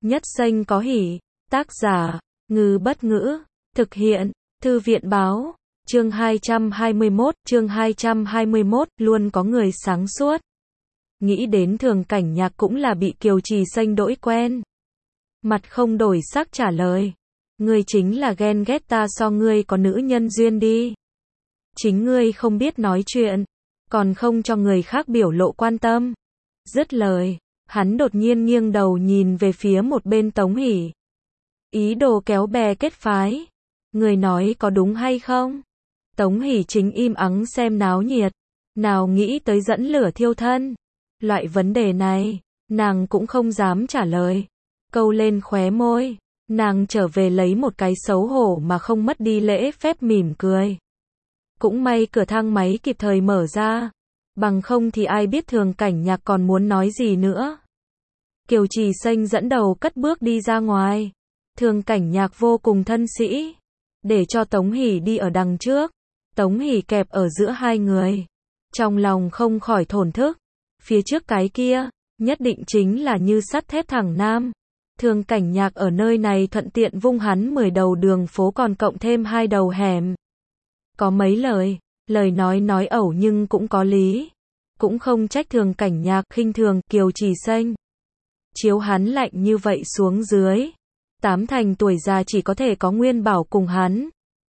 Nhất xanh có hỉ. Tác giả, Ngư Bất Ngữ. Thực hiện, Thư viện Báo. Chương 221, luôn có người sáng suốt. Nghĩ đến Thường Cảnh Nhạc cũng là bị Kiều Trì Xanh đỗi quen. Mặt không đổi sắc trả lời. Ngươi chính là ghen ghét ta so ngươi có nữ nhân duyên đi. Chính ngươi không biết nói chuyện, còn không cho người khác biểu lộ quan tâm. Dứt lời, hắn đột nhiên nghiêng đầu nhìn về phía một bên Tống Hỷ. Ý đồ kéo bè kết phái. Người nói có đúng hay không? Tống Hỷ chính im ắng xem náo nhiệt. Nào nghĩ tới dẫn lửa thiêu thân. Loại vấn đề này, nàng cũng không dám trả lời. Câu lên khóe môi. Nàng trở về lấy một cái xấu hổ mà không mất đi lễ phép mỉm cười. Cũng may cửa thang máy kịp thời mở ra. Bằng không thì ai biết Thường Cảnh Nhạc còn muốn nói gì nữa. Kiều Trì Xanh dẫn đầu cất bước đi ra ngoài. Thường Cảnh Nhạc vô cùng thân sĩ. Để cho Tống Hỷ đi ở đằng trước. Tống Hỷ kẹp ở giữa hai người. Trong lòng không khỏi thổn thức. Phía trước cái kia, nhất định chính là như sắt thép thẳng nam. Thường Cảnh Nhạc ở nơi này thuận tiện vung hắn 10 đầu đường phố còn cộng thêm 2 đầu hẻm. Có mấy lời nói ẩu nhưng cũng có lý. Cũng không trách Thường Cảnh Nhạc khinh thường Kiều Trì Xanh. Chiếu hắn lạnh như vậy xuống dưới. 8 thành tuổi già chỉ có thể có Nguyên Bảo cùng hắn.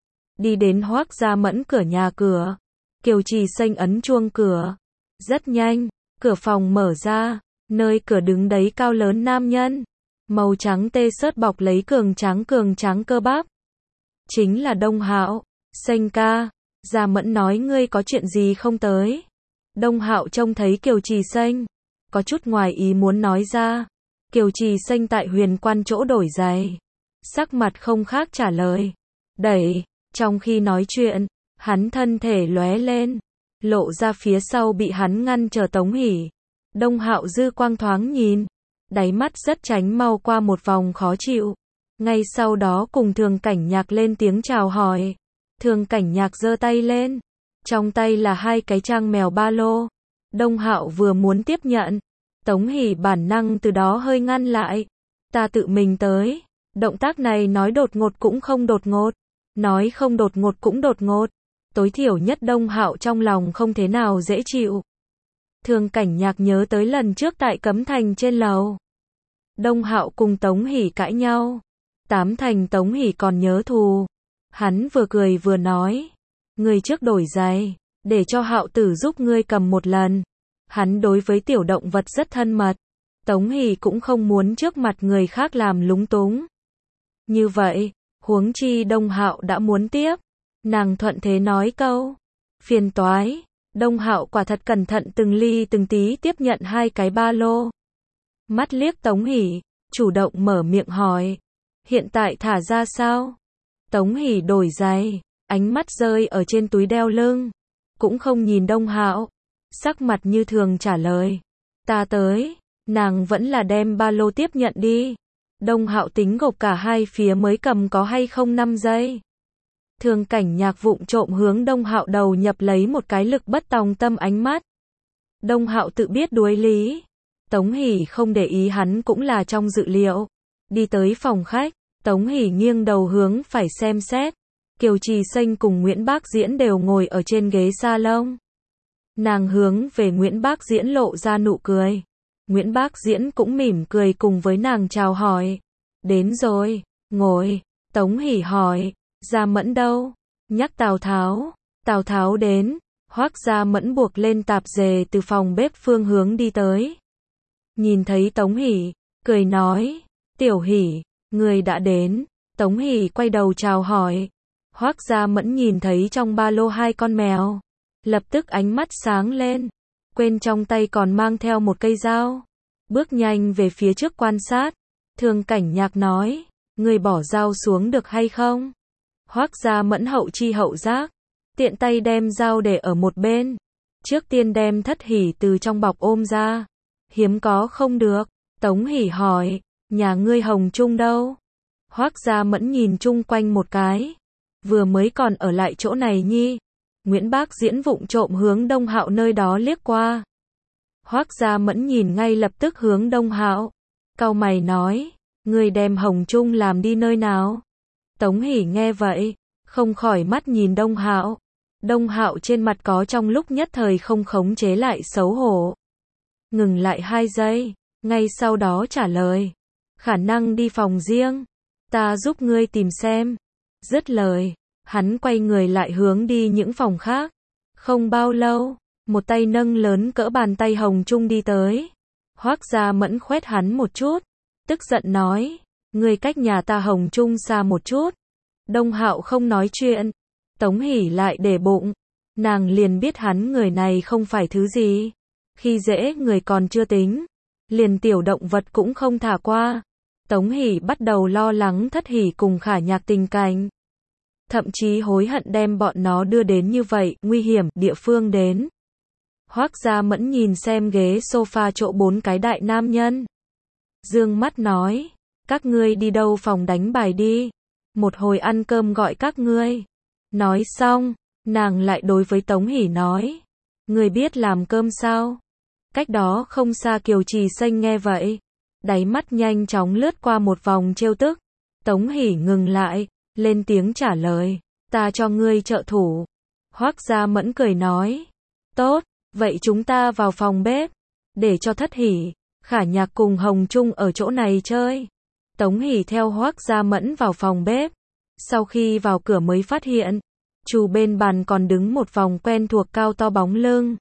Đi đến Hoác Gia Mẫn cửa. Kiều Trì Xanh ấn chuông cửa. Rất nhanh, cửa phòng mở ra. Nơi cửa đứng đấy cao lớn nam nhân. Màu trắng tê sớt bọc lấy cường tráng cơ bắp. Chính là Đông Hạo. Xanh ca, Gia Mẫn nói ngươi có chuyện gì không tới. Đông Hạo trông thấy Kiều Trì Xanh, có chút ngoài ý muốn nói ra. Kiều Trì Xanh tại Huyền Quan chỗ đổi giày. Sắc mặt không khác trả lời. Đẩy, trong khi nói chuyện, hắn thân thể lóe lên. Lộ ra phía sau bị hắn ngăn chờ Tống Hỷ. Đông Hạo dư quang thoáng nhìn. Đáy mắt rất tránh mau qua một vòng khó chịu. Ngay sau đó cùng Thường Cảnh Nhạc lên tiếng chào hỏi. Thường Cảnh Nhạc giơ tay lên. Trong tay là 2 cái trang mèo ba lô. Đông Hạo vừa muốn tiếp nhận. Tống Hỷ bản năng từ đó hơi ngăn lại. Ta tự mình tới. Động tác này nói đột ngột cũng không đột ngột. Nói không đột ngột cũng đột ngột. Tối thiểu nhất Đông Hạo trong lòng không thế nào dễ chịu. Thường Cảnh Nhạc nhớ tới lần trước tại Cấm Thành trên lầu. Đông Hạo cùng Tống Hỷ cãi nhau. 8 thành Tống Hỷ còn nhớ thù. Hắn vừa cười vừa nói. Ngươi trước đổi giày. Để cho Hạo tử giúp ngươi cầm một lần. Hắn đối với tiểu động vật rất thân mật. Tống Hỷ cũng không muốn trước mặt người khác làm lúng túng. Như vậy, huống chi Đông Hạo đã muốn tiếp. Nàng thuận thế nói câu. Phiền toái. Đông Hạo quả thật cẩn thận từng ly từng tí tiếp nhận 2 cái ba lô. Mắt liếc Tống Hỷ, chủ động mở miệng hỏi. Hiện tại thả ra sao? Tống Hỷ đổi giày, ánh mắt rơi ở trên túi đeo lưng. Cũng không nhìn Đông Hạo. Sắc mặt như thường trả lời. Ta tới. Nàng vẫn là đem ba lô tiếp nhận đi. Đông Hạo tính gộp cả hai phía mới cầm có hay không 5 giây. Thường Cảnh Nhạc vụng trộm hướng Đông Hạo đầu nhập lấy một cái lực bất tòng tâm ánh mắt. Đông Hạo tự biết đuối lý. Tống Hỷ không để ý hắn cũng là trong dự liệu. Đi tới phòng khách, Tống Hỷ nghiêng đầu hướng phải xem xét. Kiều Trì Xanh cùng Nguyễn Bác Diễn đều ngồi ở trên ghế salon. Nàng hướng về Nguyễn Bác Diễn lộ ra nụ cười. Nguyễn Bác Diễn cũng mỉm cười cùng với nàng chào hỏi. Đến rồi, ngồi. Tống Hỷ hỏi, Gia Mẫn đâu? Nhắc Tào Tháo. Tào Tháo đến. Hoác Gia Mẫn buộc lên tạp dề từ phòng bếp phương hướng đi tới. Nhìn thấy Tống Hỷ, cười nói, Tiểu Hỷ, người đã đến. Tống Hỷ quay đầu chào hỏi. Hoác Gia Mẫn nhìn thấy trong ba lô 2 con mèo. Lập tức ánh mắt sáng lên. Quên trong tay còn mang theo một cây dao. Bước nhanh về phía trước quan sát. Thường Cảnh Nhạc nói, người bỏ dao xuống được hay không? Hoác Gia Mẫn hậu chi hậu giác. Tiện tay đem dao để ở một bên. Trước tiên đem Thất Hỷ từ trong bọc ôm ra. Hiếm có không được. Tống Hỷ hỏi, nhà ngươi Hồng Trung đâu? Hoác Gia Mẫn nhìn chung quanh một cái. Vừa mới còn ở lại chỗ này nhi. Nguyễn Bác Diễn vụng trộm hướng Đông Hạo nơi đó liếc qua. Hoác Gia Mẫn nhìn ngay lập tức hướng Đông Hạo. Cau mày nói, Ngươi đem Hồng Trung làm đi nơi nào? Tống Hỷ nghe vậy, không khỏi mắt nhìn Đông Hạo. Đông Hạo trên mặt có trong lúc nhất thời không khống chế lại xấu hổ. Ngừng lại 2 giây, ngay sau đó trả lời. Khả năng đi phòng riêng. Ta giúp ngươi tìm xem. Dứt lời, hắn quay người lại hướng đi những phòng khác. Không bao lâu, một tay nâng lớn cỡ bàn tay Hồng Trung đi tới. Hoắc Gia Mẫn khoét hắn một chút, tức giận nói, ngươi cách nhà ta Hồng Trung xa một chút. Đông Hạo không nói chuyện, Tống Hỷ lại để bụng, nàng liền biết hắn người này không phải thứ gì. Khi dễ người còn chưa tính, liền tiểu động vật cũng không thả qua. Tống Hỷ bắt đầu lo lắng Thất Hỷ cùng Khả Nhạc tình cảnh. Thậm chí hối hận đem bọn nó đưa đến như vậy, nguy hiểm, địa phương đến. Hoắc Gia Mẫn nhìn xem ghế sofa chỗ 4 cái đại nam nhân. Dương mắt nói, các ngươi đi đâu phòng đánh bài đi. Một hồi ăn cơm gọi các ngươi. Nói xong, nàng lại đối với Tống Hỷ nói, ngươi biết làm cơm sao? Cách đó không xa Kiều Trì Xanh nghe vậy, đáy mắt nhanh chóng lướt qua một vòng trêu tức. Tống Hỷ ngừng lại, lên tiếng trả lời, ta cho ngươi trợ thủ. Hoắc Gia Mẫn cười nói, tốt, vậy chúng ta vào phòng bếp, để cho Thất Hỷ, Khả Nhạc cùng Hồng Trung ở chỗ này chơi. Tống Hỷ theo Hoắc Gia Mẫn vào phòng bếp. Sau khi vào cửa mới phát hiện, chủ bên bàn còn đứng một vòng quen thuộc cao to bóng lưng.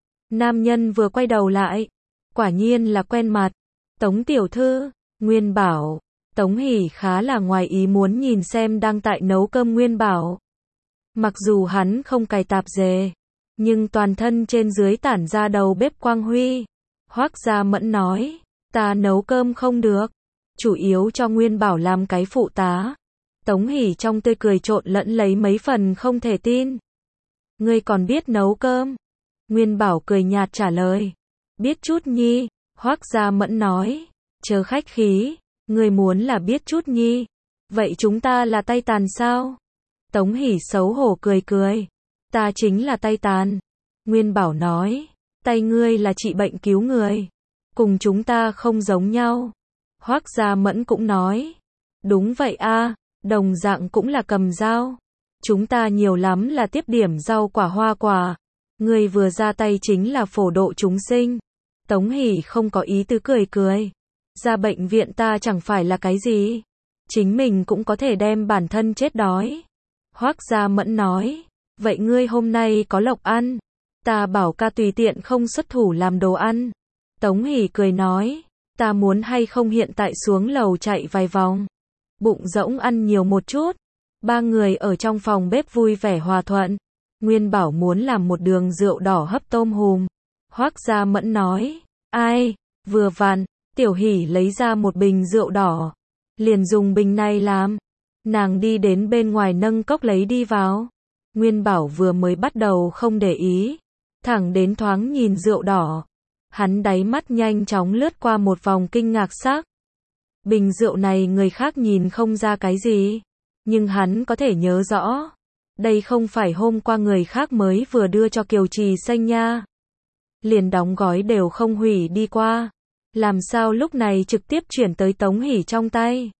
Nam nhân vừa quay đầu lại, quả nhiên là quen mặt. Tống tiểu thư, Nguyên Bảo. Tống Hỷ khá là ngoài ý muốn nhìn xem đang tại nấu cơm Nguyên Bảo. Mặc dù hắn không cài tạp dề, nhưng toàn thân trên dưới tản ra đầu bếp quang huy. Hoắc Gia Mẫn nói, ta nấu cơm không được, chủ yếu cho Nguyên Bảo làm cái phụ tá. Tống Hỷ trong tươi cười trộn lẫn lấy mấy phần không thể tin. Ngươi còn biết nấu cơm? Nguyên Bảo cười nhạt trả lời, biết chút nhi. Hoắc Gia Mẫn nói, chớ khách khí, ngươi muốn là biết chút nhi, vậy chúng ta là tay tàn sao? Tống Hỷ xấu hổ cười cười, ta chính là tay tàn. Nguyên Bảo nói, tay ngươi là trị bệnh cứu người, cùng chúng ta không giống nhau. Hoắc Gia Mẫn cũng nói, đúng vậy a, đồng dạng cũng là cầm dao. Chúng ta nhiều lắm là tiếp điểm rau quả hoa quả, ngươi vừa ra tay chính là phổ độ chúng sinh. Tống Hỷ không có ý tứ cười cười, ra bệnh viện ta chẳng phải là cái gì, chính mình cũng có thể đem bản thân chết đói. Hoắc Gia Mẫn nói, vậy ngươi hôm nay có lộc ăn, ta bảo ca tùy tiện không xuất thủ làm đồ ăn. Tống Hỷ cười nói, ta muốn hay không hiện tại xuống lầu chạy vài vòng, bụng rỗng ăn nhiều một chút. 3 người ở trong phòng bếp vui vẻ hòa thuận. Nguyên Bảo muốn làm một đường rượu đỏ hấp tôm hùm. Hoắc Gia Mẫn nói, ai, vừa vặn, Tiểu Hỷ lấy ra một bình rượu đỏ, liền dùng bình này làm. Nàng đi đến bên ngoài nâng cốc lấy đi vào. Nguyên Bảo vừa mới bắt đầu không để ý, thẳng đến thoáng nhìn rượu đỏ, hắn đáy mắt nhanh chóng lướt qua một vòng kinh ngạc sắc. Bình rượu này người khác nhìn không ra cái gì, nhưng hắn có thể nhớ rõ. Đây không phải hôm qua người khác mới vừa đưa cho Kiều Trì Xanh nha. Liền đóng gói đều không hủy đi qua. Làm sao lúc này trực tiếp chuyển tới Tống Hỷ trong tay?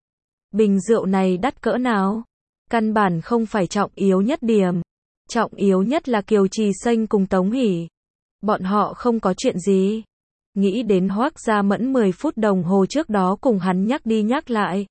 Bình rượu này đắt cỡ nào? Căn bản không phải trọng yếu nhất điểm. Trọng yếu nhất là Kiều Trì Xanh cùng Tống Hỷ. Bọn họ không có chuyện gì. Nghĩ đến Hoắc Gia Mẫn 10 phút đồng hồ trước đó cùng hắn nhắc đi nhắc lại.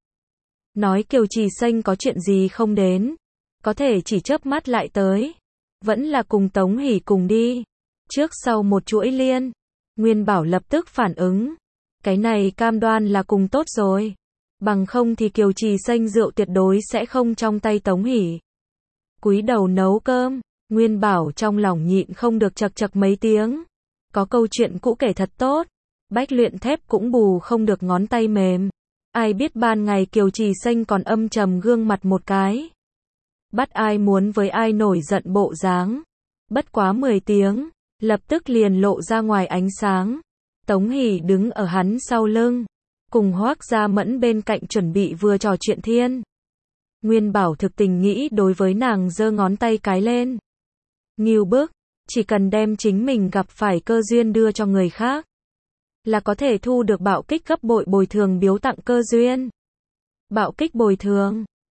Nói Kiều Trì Xanh có chuyện gì không đến. Có thể chỉ chớp mắt lại tới. Vẫn là cùng Tống Hỷ cùng đi. Trước sau một chuỗi liên. Nguyên Bảo lập tức phản ứng. Cái này cam đoan là cùng tốt rồi. Bằng không thì Kiều Trì Xanh rượu tuyệt đối sẽ không trong tay Tống Hỷ. Cúi đầu nấu cơm. Nguyên Bảo trong lòng nhịn không được chật chật mấy tiếng. Có câu chuyện cũ kể thật tốt. Bách luyện thép cũng bù không được ngón tay mềm. Ai biết ban ngày Kiều Trì Xanh còn âm trầm gương mặt một cái. Bắt ai muốn với ai nổi giận bộ dáng. Bất quá 10 tiếng, lập tức liền lộ ra ngoài ánh sáng. Tống Hỷ đứng ở hắn sau lưng, cùng Hoắc Gia Mẫn bên cạnh chuẩn bị vừa trò chuyện thiên. Nguyên Bảo thực tình nghĩ đối với nàng giơ ngón tay cái lên. Ngưu bức, chỉ cần đem chính mình gặp phải cơ duyên đưa cho người khác. là có thể thu được bạo kích gấp bội bồi thường biếu tặng cơ duyên. Bạo kích bồi thường